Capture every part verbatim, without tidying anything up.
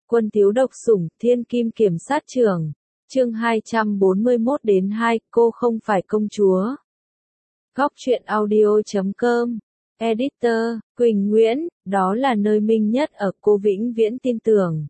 Quân thiếu độc sủng, thiên kim kiểm sát trưởng. Chương hai trăm bốn mươi mốt đến hai, cô không phải công chúa. Góc truyện audio chấm com. Editor, Quỳnh Nguyễn, đó là nơi Minh Nhất ở, cô vĩnh viễn tin tưởng.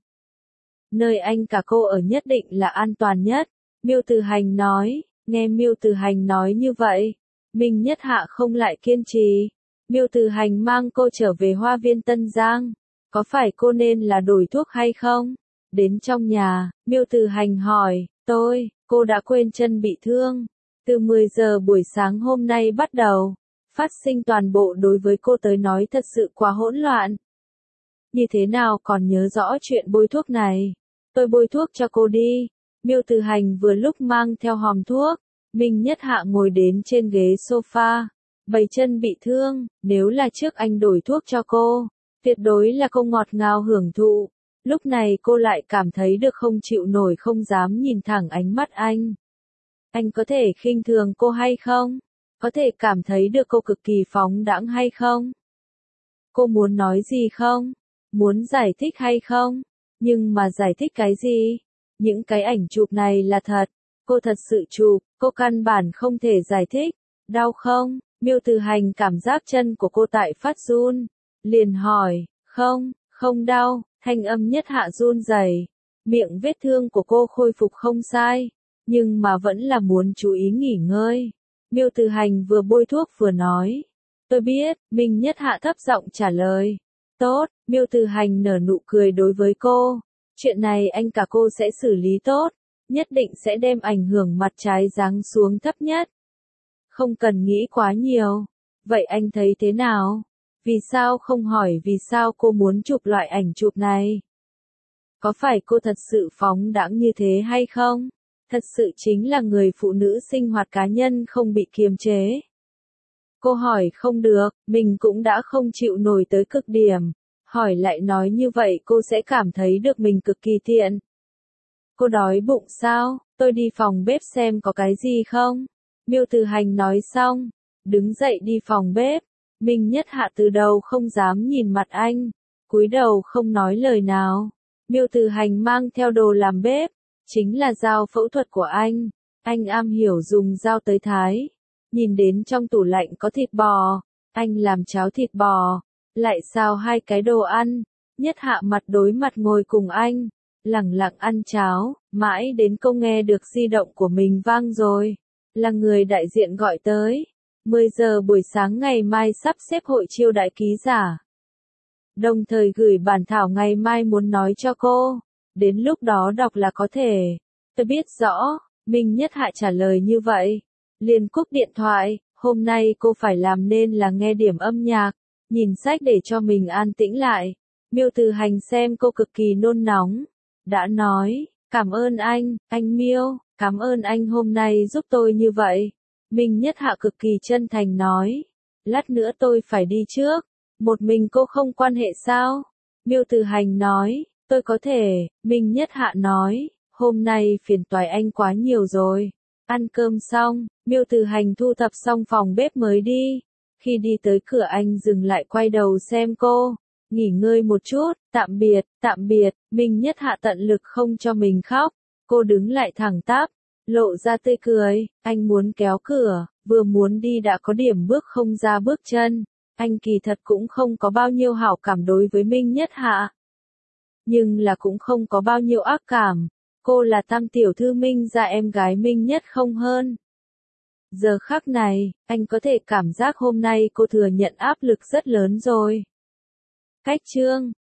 Nơi anh cả cô ở nhất định là an toàn nhất, Miêu Từ Hành nói. Nghe Miêu Từ Hành nói như vậy, Minh Nhất Hạ không lại kiên trì. Miêu Từ Hành mang cô trở về Hoa Viên Tân Giang. Có phải cô nên là đổi thuốc hay không? Đến trong nhà, Miêu Từ Hành hỏi, tôi, cô đã quên chân bị thương. Từ mười giờ buổi sáng hôm nay bắt đầu, phát sinh toàn bộ đối với cô tới nói thật sự quá hỗn loạn. Như thế nào còn nhớ rõ chuyện bôi thuốc này? Tôi bôi thuốc cho cô đi. Miêu Từ Hành vừa lúc mang theo hòm thuốc. Minh Nhất Hạ ngồi đến trên ghế sofa. Bầy chân bị thương, nếu là trước anh đổi thuốc cho cô, tuyệt đối là cô ngọt ngào hưởng thụ. Lúc này cô lại cảm thấy được không chịu nổi, không dám nhìn thẳng ánh mắt anh. Anh có thể khinh thường cô hay không? Có thể cảm thấy được cô cực kỳ phóng đãng hay không? Cô muốn nói gì không? Muốn giải thích hay không? Nhưng mà giải thích cái gì? Những cái ảnh chụp này là thật. Cô thật sự chụp, cô căn bản không thể giải thích. Đau không? Miêu Từ Hành cảm giác chân của cô tại phát run. Liền hỏi, không, không đau. Thanh âm Nhất Hạ run rẩy. Miệng vết thương của cô khôi phục không sai, nhưng mà vẫn là muốn chú ý nghỉ ngơi. Miêu Từ Hành vừa bôi thuốc vừa nói. Tôi biết, Minh Nhất Hạ thấp giọng trả lời. Tốt, Miêu Từ Hành nở nụ cười đối với cô. Chuyện này anh cả cô sẽ xử lý tốt, nhất định sẽ đem ảnh hưởng mặt trái giáng xuống thấp nhất. Không cần nghĩ quá nhiều. Vậy anh thấy thế nào? Vì sao không hỏi vì sao cô muốn chụp loại ảnh chụp này? Có phải cô thật sự phóng đãng như thế hay không? Thật sự chính là người phụ nữ sinh hoạt cá nhân không bị kiềm chế. Cô hỏi không được, mình cũng đã không chịu nổi tới cực điểm. Hỏi lại nói như vậy cô sẽ cảm thấy được mình cực kỳ thiện. Cô đói bụng sao? Tôi đi phòng bếp xem có cái gì không? Miêu Từ Hành nói xong, đứng dậy đi phòng bếp. Minh Nhất Hạ từ đầu không dám nhìn mặt anh, cúi đầu không nói lời nào. Miêu Từ Hành mang theo đồ làm bếp, chính là dao phẫu thuật của anh. Anh am hiểu dùng dao tới thái. Nhìn đến trong tủ lạnh có thịt bò, anh làm cháo thịt bò, lại xào hai cái đồ ăn. Nhất Hạ mặt đối mặt ngồi cùng anh, lẳng lặng ăn cháo, mãi đến cô nghe được di động của mình vang rồi. Là người đại diện gọi tới. mười giờ buổi sáng ngày mai sắp xếp hội chiêu đãi ký giả. Đồng thời gửi bản thảo ngày mai muốn nói cho cô. Đến lúc đó đọc là có thể. Tôi biết rõ, Minh Nhất Hạ trả lời như vậy. Liền cúp điện thoại, hôm nay cô phải làm nên là nghe điểm âm nhạc, nhìn sách để cho mình an tĩnh lại. Miêu Từ Hành xem cô cực kỳ nôn nóng. Đã nói, cảm ơn anh, anh Miêu, cảm ơn anh hôm nay giúp tôi như vậy. Minh Nhất Hạ cực kỳ chân thành nói. Lát nữa tôi phải đi trước. Một mình cô không quan hệ sao? Miêu Từ Hành nói. Tôi có thể. Minh Nhất Hạ nói. Hôm nay phiền toái anh quá nhiều rồi. Ăn cơm xong, Miêu Từ Hành thu thập xong phòng bếp mới đi. Khi đi tới cửa anh dừng lại quay đầu xem cô. Nghỉ ngơi một chút, tạm biệt, tạm biệt. Minh Nhất Hạ tận lực không cho mình khóc. Cô đứng lại thẳng tắp, lộ ra tươi cười. Anh muốn kéo cửa, vừa muốn đi đã có điểm bước không ra bước chân. Anh kỳ thật cũng không có bao nhiêu hảo cảm đối với Minh Nhất Hạ. Nhưng là cũng không có bao nhiêu ác cảm. Cô là tam tiểu thư Minh gia em gái Minh Nhất không hơn. Giờ khắc này, anh có thể cảm giác hôm nay cô thừa nhận áp lực rất lớn rồi. Cách chương